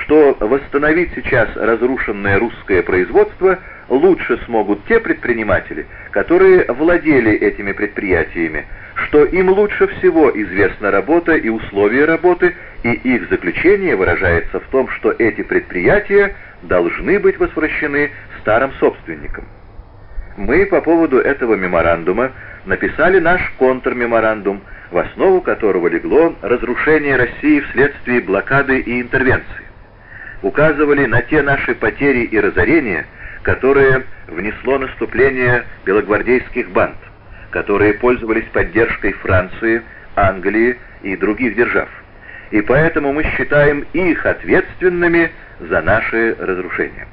что восстановить сейчас разрушенное русское производство лучше смогут те предприниматели, которые владели этими предприятиями, что им лучше всего известна работа и условия работы, и их заключение выражается в том, что эти предприятия должны быть возвращены старым собственникам. Мы по поводу этого меморандума написали наш контрмеморандум, в основу которого легло разрушение России вследствие блокады и интервенции. Указывали на те наши потери и разорения, которые внесло наступление белогвардейских банд, которые пользовались поддержкой Франции, Англии и других держав. И поэтому мы считаем их ответственными за наши разрушения.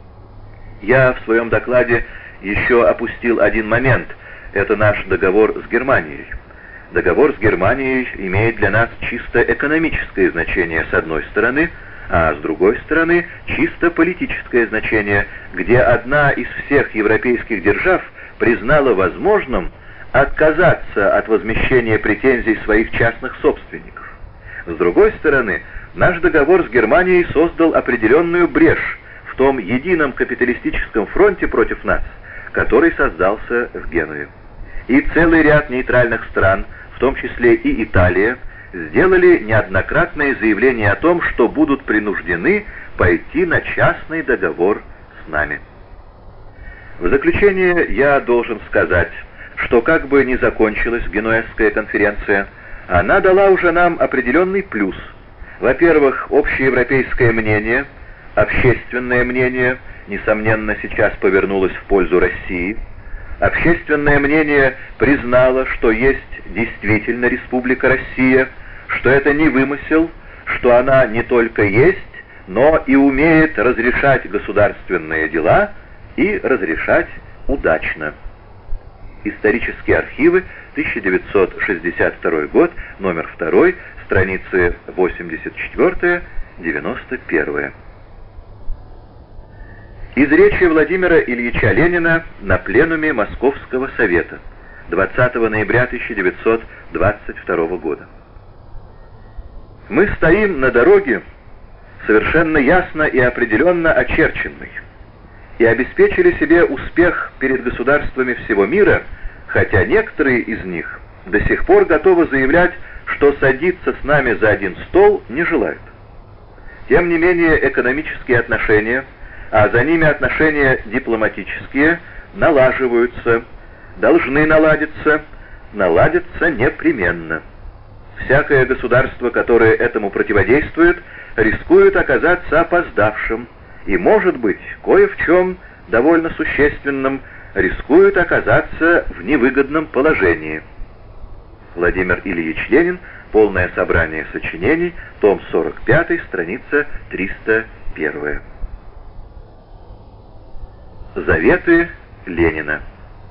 Я в своем докладе еще опустил один момент. Это наш договор с Германией. Договор с Германией имеет для нас чисто экономическое значение с одной стороны, а с другой стороны чисто политическое значение, где одна из всех европейских держав признала возможным отказаться от возмещения претензий своих частных собственников. С другой стороны, наш договор с Германией создал определенную брешь в том едином капиталистическом фронте против нас, который создался в Генуе. И целый ряд нейтральных стран, в том числе и Италия, сделали неоднократное заявление о том, что будут принуждены пойти на частный договор с нами. В заключение я должен сказать, что как бы ни закончилась Генуэзская конференция, она дала уже нам определенный плюс. Во-первых, общеевропейское мнение, общественное мнение, несомненно, сейчас повернулось в пользу России. Общественное мнение признало, что есть действительно Республика Россия, что это не вымысел, что она не только есть, но и умеет разрешать государственные дела и разрешать удачно. Исторические архивы, 1962 год, номер 2, страницы 84-91. Из речи Владимира Ильича Ленина на пленуме Московского совета 20 ноября 1922 года. Мы стоим на дороге, совершенно ясно и определенно очерченной, и обеспечили себе успех перед государствами всего мира, хотя некоторые из них до сих пор готовы заявлять, что садиться с нами за один стол не желают. Тем не менее, экономические отношения, а за ними отношения дипломатические, налаживаются, должны наладиться, наладятся непременно. Всякое государство, которое этому противодействует, рискует оказаться опоздавшим и, может быть, кое в чем довольно существенным, рискует оказаться в невыгодном положении. Владимир Ильич Ленин. Полное собрание сочинений. Том 45, страница 301. Заветы Ленина.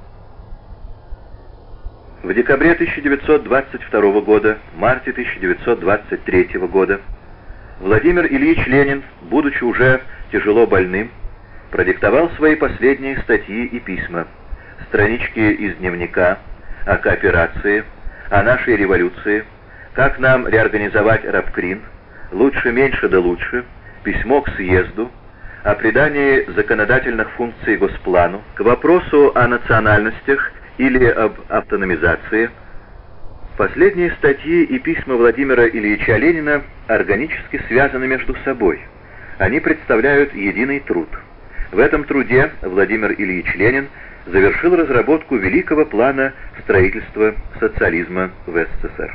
В декабре 1922 года, марте 1923 года Владимир Ильич Ленин, будучи уже тяжело больным, продиктовал свои последние статьи и письма, странички из дневника о кооперации, о нашей революции, как нам реорганизовать рабкрин, лучше-меньше да лучше, письмо к съезду, о придании законодательных функций Госплану, к вопросу о национальностях или об автономизации. Последние статьи и письма Владимира Ильича Ленина органически связаны между собой. Они представляют единый труд. В этом труде Владимир Ильич Ленин завершил разработку великого плана строительства социализма в СССР.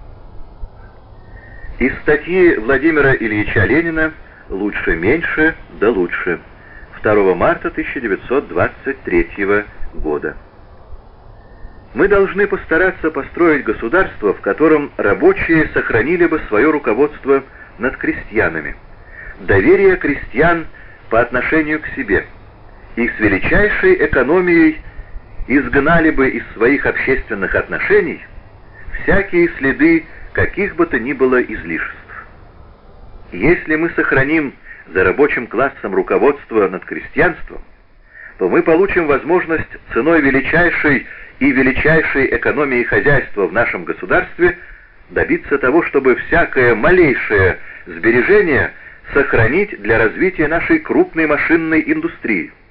Из статьи Владимира Ильича Ленина «Лучше-меньше, да лучше» 2 марта 1923 года. Мы должны постараться построить государство, в котором рабочие сохранили бы свое руководство над крестьянами, доверие крестьян по отношению к себе, и с величайшей экономией изгнали бы из своих общественных отношений всякие следы каких бы то ни было излишеств. Если мы сохраним за рабочим классом руководство над крестьянством, то мы получим возможность ценой величайшей экономии хозяйства в нашем государстве добиться того, чтобы всякое малейшее сбережение сохранить для развития нашей крупной машинной индустрии.